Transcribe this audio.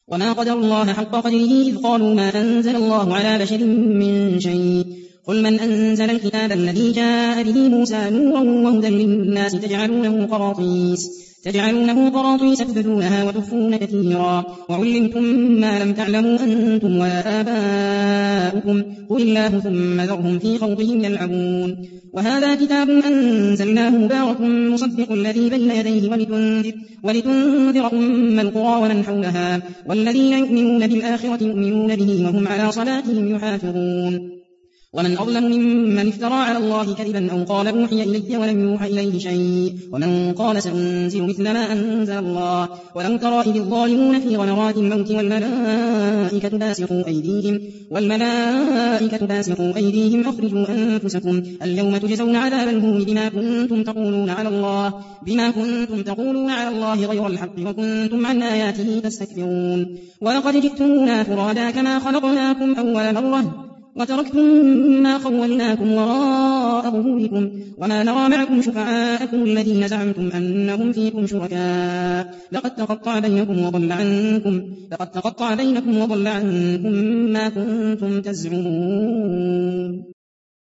وما قدروا الله حق قدره إذ قالوا ما أنزل الله على بشر من شيء قل من أنزل الكتاب الذي جاء به موسى نورا وهدى للناس تجعلونه قراطيس تبدونها وتخفون كثيرا وعلمتم ما لم تعلموا أنتم ولا آباؤكم قل الله ثم ذرهم في خوضهم يلعبون وهذا كتاب أنزلناه مبارك مصدق الذي بين يديه ولتنذر أم القرى ومن حولها والذين يؤمنون بالآخرة يؤمنون به وهم على صلاتهم يحافظون ومن أظلم ممن افترى على الله كذبا أو قال أوحي إلي ولم يوحى إليه شيء ومن قال سأنزل مثل ما أنزل الله ولو ترى إذ الظالمون في غمرات الموت والملائكة باسطوا أيديهم أخرجوا أنفسكم اليوم تجزون عذاب الهون بما كنتم تقولون على الله غير الحق وكنتم عن آياته تستكبرون ولقد جئتمونا فرادا كما خلقناكم أول مرة وتركتم ما خولناكم وراء ظهوركم وما نرى معكم شفعاءكم الذين زعمتم أنهم فيكم شركاء لقد تقطع بينكم وضل عنكم ما كنتم تزعمون